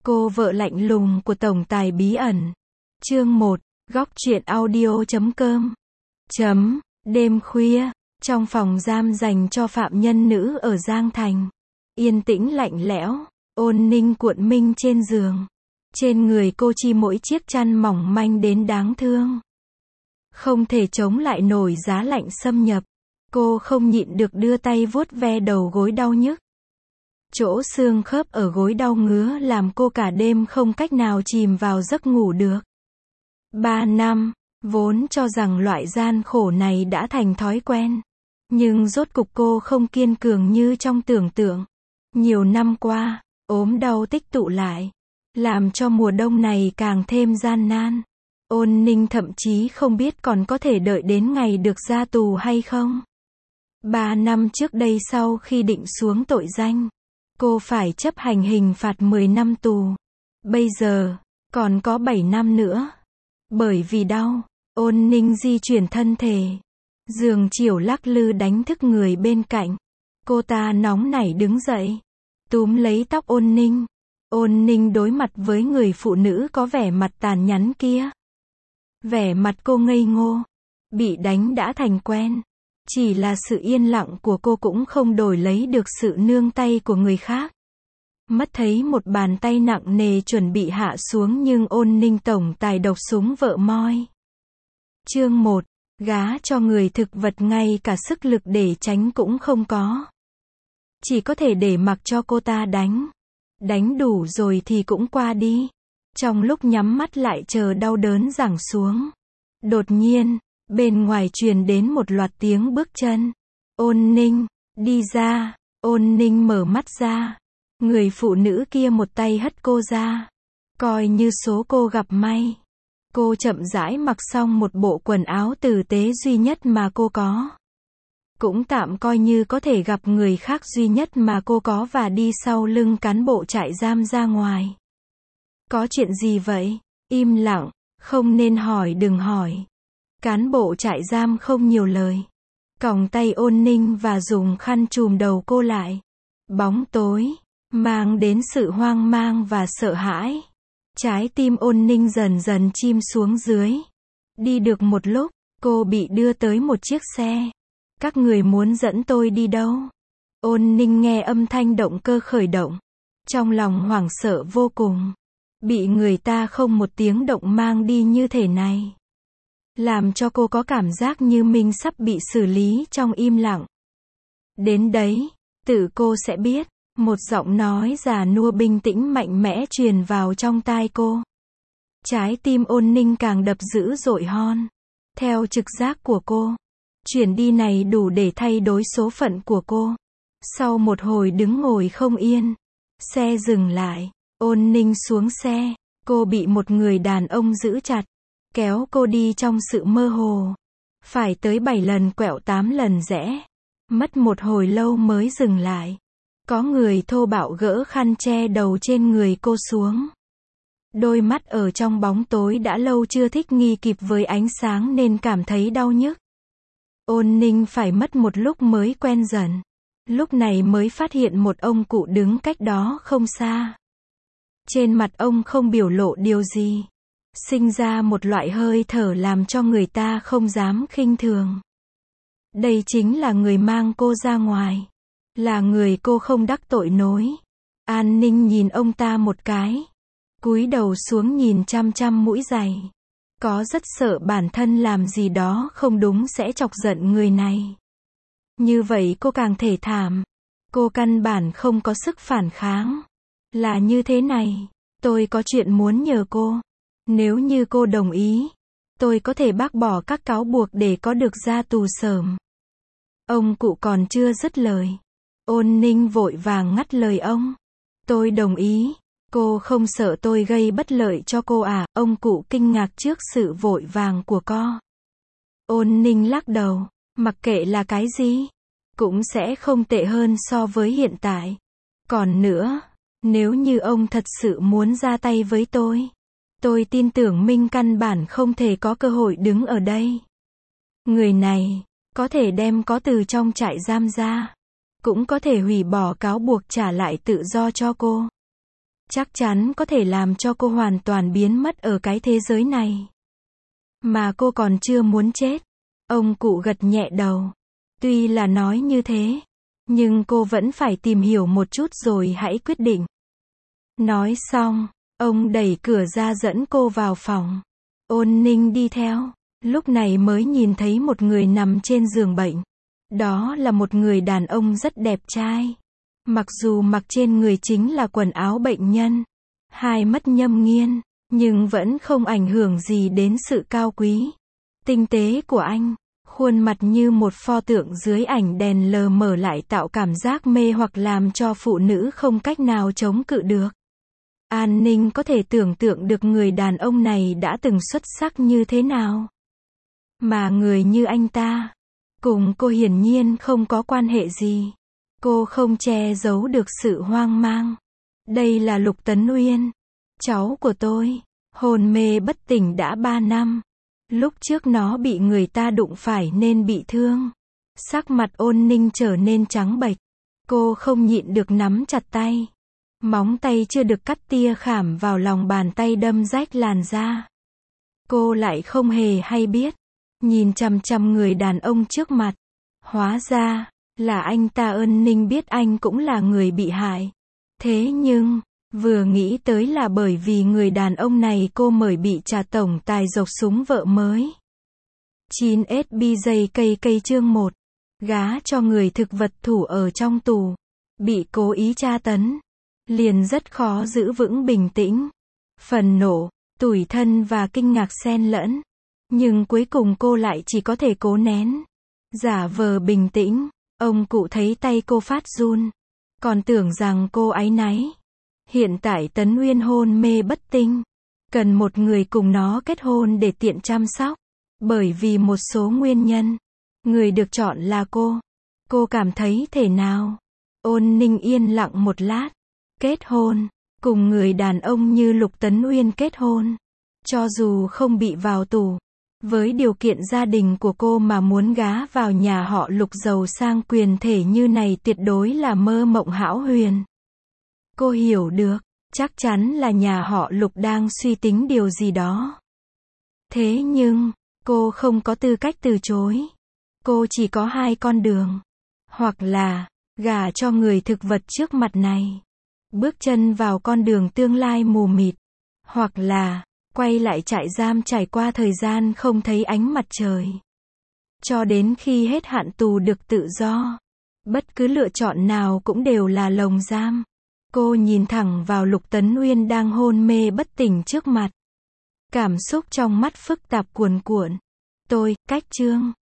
Cô vợ lạnh lùng của tổng tài bí ẩn. Chương 1, góc truyện audio.com. Đêm khuya, trong phòng giam dành cho phạm nhân nữ ở Giang Thành. Yên tĩnh lạnh lẽo, Ôn Ninh cuộn mình trên giường. Trên người cô chỉ mỗi chiếc chăn mỏng manh đến đáng thương. Không thể chống lại nổi giá lạnh xâm nhập. Cô không nhịn được đưa tay vuốt ve đầu gối đau nhức. Chỗ xương khớp ở gối đau ngứa làm cô cả đêm không cách nào chìm vào giấc ngủ được. 3 năm, vốn cho rằng loại gian khổ này đã thành thói quen. Nhưng rốt cục cô không kiên cường như trong tưởng tượng. Nhiều năm qua, ốm đau tích tụ lại, làm cho mùa đông này càng thêm gian nan. Ôn Ninh thậm chí không biết còn có thể đợi đến ngày được ra tù hay không. 3 năm trước đây sau khi định xuống tội danh, cô phải chấp hành hình phạt 10 năm tù. Bây giờ, còn có 7 năm nữa. Bởi vì đau, Ôn Ninh di chuyển thân thể. Giường chiều lắc lư đánh thức người bên cạnh. Cô ta nóng nảy đứng dậy, túm lấy tóc Ôn Ninh. Ôn Ninh đối mặt với người phụ nữ có vẻ mặt tàn nhẫn kia. Vẻ mặt cô ngây ngô. Bị đánh đã thành quen. Chỉ là sự yên lặng của cô cũng không đổi lấy được sự nương tay của người khác. Mắt thấy một bàn tay nặng nề chuẩn bị hạ xuống nhưng Ôn Ninh tổng tài độc súng vợ moi. Chương 1, gá cho người thực vật ngay cả sức lực để tránh cũng không có. Chỉ có thể để mặc cho cô ta đánh. Đánh đủ rồi thì cũng qua đi. Trong lúc nhắm mắt lại chờ đau đớn giáng xuống. Đột nhiên, bên ngoài truyền đến một loạt tiếng bước chân. Ôn Ninh, đi ra. Ôn Ninh mở mắt ra. Người phụ nữ kia một tay hất cô ra. Coi như số cô gặp may. Cô chậm rãi mặc xong một bộ quần áo tử tế duy nhất mà cô có. Cũng tạm coi như có thể gặp người khác duy nhất mà cô có và đi sau lưng cán bộ trại giam ra ngoài. Có chuyện gì vậy? Im lặng, không nên hỏi đừng hỏi. Cán bộ trại giam không nhiều lời. Còng tay Ôn Ninh và dùng khăn trùm đầu cô lại. Bóng tối, mang đến sự hoang mang và sợ hãi. Trái tim Ôn Ninh dần dần chìm xuống dưới. Đi được một lúc, cô bị đưa tới một chiếc xe. Các người muốn dẫn tôi đi đâu? Ôn Ninh nghe âm thanh động cơ khởi động. Trong lòng hoảng sợ vô cùng. Bị người ta không một tiếng động mang đi như thế này. Làm cho cô có cảm giác như mình sắp bị xử lý trong im lặng. Đến đấy, tự cô sẽ biết. Một giọng nói già nua bình tĩnh mạnh mẽ truyền vào trong tai cô. Trái tim Ôn Ninh càng đập dữ dội hon. Theo trực giác của cô, chuyển đi này đủ để thay đổi số phận của cô. Sau một hồi đứng ngồi không yên, xe dừng lại. Ôn Ninh xuống xe. Cô bị một người đàn ông giữ chặt, kéo cô đi trong sự mơ hồ. Phải tới 7 lần quẹo 8 lần rẽ. Mất một hồi lâu mới dừng lại. Có người thô bạo gỡ khăn che đầu trên người cô xuống. Đôi mắt ở trong bóng tối đã lâu chưa thích nghi kịp với ánh sáng nên cảm thấy đau nhức. Ôn Ninh phải mất một lúc mới quen dần. Lúc này mới phát hiện một ông cụ đứng cách đó không xa. Trên mặt ông không biểu lộ điều gì. Sinh ra một loại hơi thở làm cho người ta không dám khinh thường. Đây chính là người mang cô ra ngoài. Là người cô không đắc tội nối. An Ninh nhìn ông ta một cái. Cúi đầu xuống nhìn chăm chăm mũi giày. Có rất sợ bản thân làm gì đó không đúng sẽ chọc giận người này. Như vậy cô càng thể thảm. Cô căn bản không có sức phản kháng. Là như thế này. Tôi có chuyện muốn nhờ cô. Nếu như cô đồng ý, tôi có thể bác bỏ các cáo buộc để có được ra tù sớm. Ông cụ còn chưa dứt lời. Ôn Ninh vội vàng ngắt lời ông. Tôi đồng ý. Cô không sợ tôi gây bất lợi cho cô à? Ông cụ kinh ngạc trước sự vội vàng của cô. Ôn Ninh lắc đầu. Mặc kệ là cái gì, cũng sẽ không tệ hơn so với hiện tại. Còn nữa, nếu như ông thật sự muốn ra tay với tôi tin tưởng mình căn bản không thể có cơ hội đứng ở đây. Người này, có thể đem có từ trong trại giam ra. Cũng có thể hủy bỏ cáo buộc trả lại tự do cho cô. chắc chắn có thể làm cho cô hoàn toàn biến mất ở cái thế giới này. Mà cô còn chưa muốn chết. Ông cụ gật nhẹ đầu. Tuy là nói như thế, nhưng cô vẫn phải tìm hiểu một chút rồi hãy quyết định. Nói xong, ông đẩy cửa ra dẫn cô vào phòng. Ôn Ninh đi theo, lúc này mới nhìn thấy một người nằm trên giường bệnh. Đó là một người đàn ông rất đẹp trai. Mặc dù mặc trên người chính là quần áo bệnh nhân, hai mắt nhâm nghiên, nhưng vẫn không ảnh hưởng gì đến sự cao quý, tinh tế của anh. Khuôn mặt như một pho tượng dưới ảnh đèn lờ mờ lại tạo cảm giác mê hoặc làm cho phụ nữ không cách nào chống cự được. An Ninh có thể tưởng tượng được người đàn ông này đã từng xuất sắc như thế nào. Mà người như anh ta, cùng cô hiển nhiên không có quan hệ gì. Cô không che giấu được sự hoang mang. Đây là Lục Tấn Uyên, cháu của tôi, hôn mê bất tỉnh đã 3 năm. Lúc trước nó bị người ta đụng phải nên bị thương. Sắc mặt Ôn Ninh trở nên trắng bệch. Cô không nhịn được nắm chặt tay. Móng tay chưa được cắt tia khảm vào lòng bàn tay đâm rách làn da. Cô lại không hề hay biết. Nhìn chằm chằm người đàn ông trước mặt. Hóa ra là anh ta. Ôn Ninh biết anh cũng là người bị hại. Thế nhưng, vừa nghĩ tới là bởi vì người đàn ông này cô mời bị trả tổng tài giộc súng vợ mới. 9SBJKK chương 1. Gá cho người thực vật thủ ở trong tù. Bị cố ý tra tấn. Liền rất khó giữ vững bình tĩnh. Phần nộ, tủi thân và kinh ngạc xen lẫn. Nhưng cuối cùng cô lại chỉ có thể cố nén. Giả vờ bình tĩnh. Ông cụ thấy tay cô phát run. Còn tưởng rằng cô áy náy. Hiện tại Tấn Uyên hôn mê bất tỉnh. Cần một người cùng nó kết hôn để tiện chăm sóc. Bởi vì một số nguyên nhân. Người được chọn là cô. Cô cảm thấy thế nào? Ôn Ninh yên lặng một lát. Kết hôn. Cùng người đàn ông như Lục Tấn Uyên kết hôn. Cho dù không bị vào tù. Với điều kiện gia đình của cô mà muốn gá vào nhà họ Lục giàu sang quyền thể như này tuyệt đối là mơ mộng hão huyền. Cô hiểu được, chắc chắn là nhà họ Lục đang suy tính điều gì đó. Thế nhưng, cô không có tư cách từ chối. Cô chỉ có hai con đường. Hoặc là, gả cho người thực vật trước mặt này. Bước chân vào con đường tương lai mù mịt. Hoặc là, quay lại trại giam trải qua thời gian không thấy ánh mặt trời. Cho đến khi hết hạn tù được tự do. Bất cứ lựa chọn nào cũng đều là lồng giam. Cô nhìn thẳng vào Lục Tấn Uyên đang hôn mê bất tỉnh trước mặt. Cảm xúc trong mắt phức tạp cuồn cuộn. Tôi, cách chương.